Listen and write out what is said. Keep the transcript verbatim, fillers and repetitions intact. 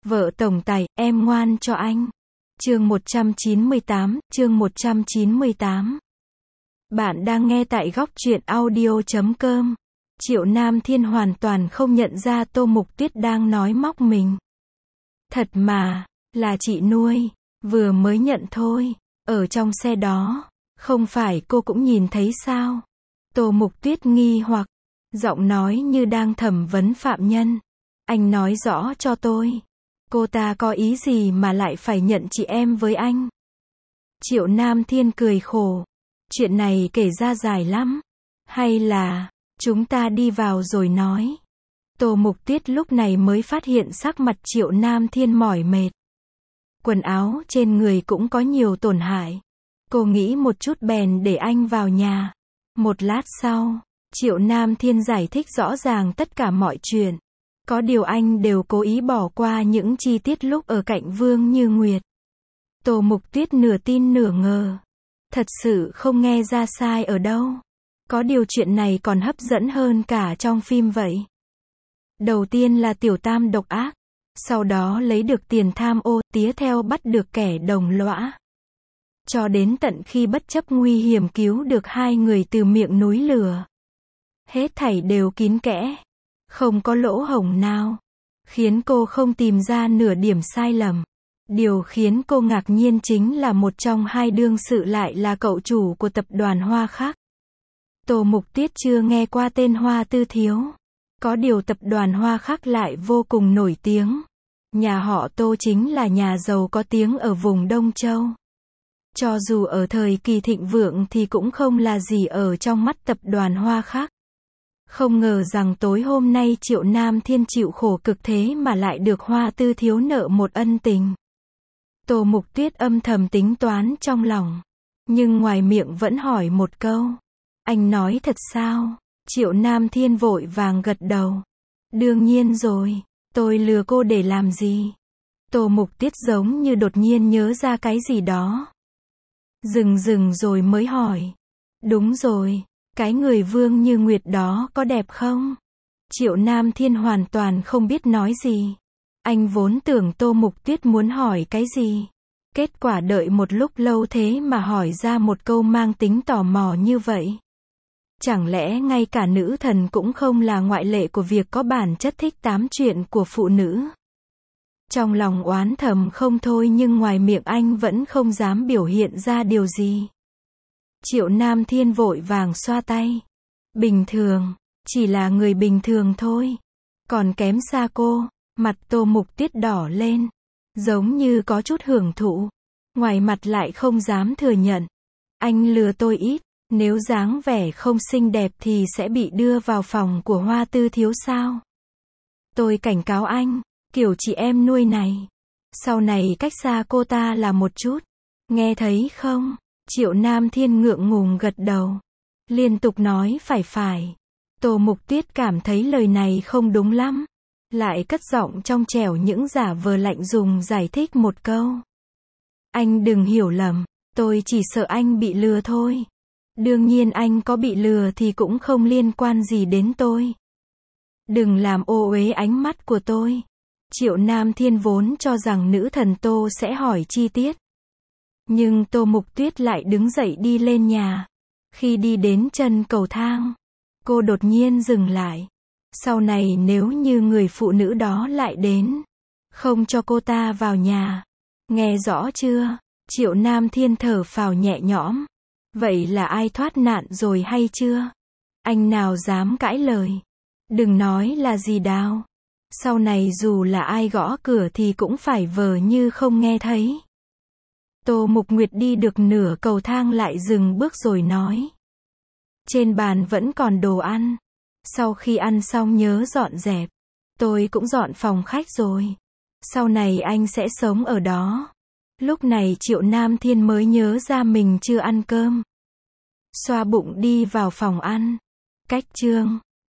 Vợ tổng tài, em ngoan cho anh. Chương một trăm chín mươi tám, chương một trăm chín mươi tám. Bạn đang nghe tại góc truyện audio chấm com. Triệu Nam Thiên hoàn toàn không nhận ra Tô Mục Tuyết đang nói móc mình. Thật mà, là chị nuôi, vừa mới nhận thôi, ở trong xe đó, không phải cô cũng nhìn thấy sao? Tô Mục Tuyết nghi hoặc, giọng nói như đang thẩm vấn phạm nhân. Anh nói rõ cho tôi, cô ta có ý gì mà lại phải nhận chị em với anh? Triệu Nam Thiên cười khổ, chuyện này kể ra dài lắm, hay là chúng ta đi vào rồi nói. Tô Mục Tuyết lúc này mới phát hiện sắc mặt Triệu Nam Thiên mỏi mệt. Quần áo trên người cũng có nhiều tổn hại. Cô nghĩ một chút bèn để anh vào nhà. Một lát sau, Triệu Nam Thiên giải thích rõ ràng tất cả mọi chuyện. Có điều anh đều cố ý bỏ qua những chi tiết lúc ở cạnh Vương Như Nguyệt. Tô Mục Tuyết nửa tin nửa ngờ. Thật sự không nghe ra sai ở đâu. Có điều chuyện này còn hấp dẫn hơn cả trong phim vậy. Đầu tiên là tiểu tam độc ác. Sau đó lấy được tiền tham ô, tía theo bắt được kẻ đồng lõa. Cho đến tận khi bất chấp nguy hiểm cứu được hai người từ miệng núi lửa. Hết thảy đều kín kẽ. Không có lỗ hổng nào. Khiến cô không tìm ra nửa điểm sai lầm. Điều khiến cô ngạc nhiên chính là một trong hai đương sự lại là cậu chủ của tập đoàn Hoa Khắc. Tô Mục Tuyết chưa nghe qua tên Hoa Tư Thiếu. Có điều tập đoàn Hoa Khắc lại vô cùng nổi tiếng. Nhà họ Tô chính là nhà giàu có tiếng ở vùng Đông Châu. Cho dù ở thời kỳ thịnh vượng thì cũng không là gì ở trong mắt tập đoàn Hoa Khắc. Không ngờ rằng tối hôm nay Triệu Nam Thiên chịu khổ cực thế mà lại được Hoa Tư Thiếu nợ một ân tình. Tô Mục Tuyết âm thầm tính toán trong lòng. Nhưng ngoài miệng vẫn hỏi một câu. Anh nói thật sao? Triệu Nam Thiên vội vàng gật đầu. Đương nhiên rồi, tôi lừa cô để làm gì? Tô Mục Tuyết giống như đột nhiên nhớ ra cái gì đó. Dừng dừng rồi mới hỏi. Đúng rồi, cái người Vương Như Nguyệt đó có đẹp không? Triệu Nam Thiên hoàn toàn không biết nói gì. Anh vốn tưởng Tô Mục Tuyết muốn hỏi cái gì. Kết quả đợi một lúc lâu thế mà hỏi ra một câu mang tính tò mò như vậy. Chẳng lẽ ngay cả nữ thần cũng không là ngoại lệ của việc có bản chất thích tám chuyện của phụ nữ? Trong lòng oán thầm không thôi nhưng ngoài miệng anh vẫn không dám biểu hiện ra điều gì. Triệu Nam Thiên vội vàng xoa tay. Bình thường, chỉ là người bình thường thôi. Còn kém xa cô. Mặt Tô Mục Tuyết đỏ lên. Giống như có chút hưởng thụ. Ngoài mặt lại không dám thừa nhận. Anh lừa tôi ít. Nếu dáng vẻ không xinh đẹp thì sẽ bị đưa vào phòng của Hoa Tư Thiếu sao? Tôi cảnh cáo anh, kiểu chị em nuôi này. Sau này cách xa cô ta là một chút. Nghe thấy không? Triệu Nam Thiên ngượng ngùng gật đầu. Liên tục nói phải phải. Tô Mục Tuyết cảm thấy lời này không đúng lắm. Lại cất giọng trong trẻo những giả vờ lạnh lùng giải thích một câu. Anh đừng hiểu lầm, tôi chỉ sợ anh bị lừa thôi. Đương nhiên anh có bị lừa thì cũng không liên quan gì đến tôi. Đừng làm ô uế ánh mắt của tôi. Triệu Nam Thiên vốn cho rằng nữ thần Tô sẽ hỏi chi tiết. Nhưng Tô Mục Tuyết lại đứng dậy đi lên nhà. Khi đi đến chân cầu thang, cô đột nhiên dừng lại. Sau này nếu như người phụ nữ đó lại đến, không cho cô ta vào nhà. Nghe rõ chưa? Triệu Nam Thiên thở phào nhẹ nhõm. Vậy là ai thoát nạn rồi hay chưa? Anh nào dám cãi lời? Đừng nói là gì Đào. Sau này dù là ai gõ cửa thì cũng phải vờ như không nghe thấy. Tô Mục Nguyệt đi được nửa cầu thang lại dừng bước rồi nói. Trên bàn vẫn còn đồ ăn. Sau khi ăn xong nhớ dọn dẹp. Tôi cũng dọn phòng khách rồi. Sau này anh sẽ sống ở đó. Lúc này Triệu Nam Thiên mới nhớ ra mình chưa ăn cơm. Xoa bụng đi vào phòng ăn. Cách chương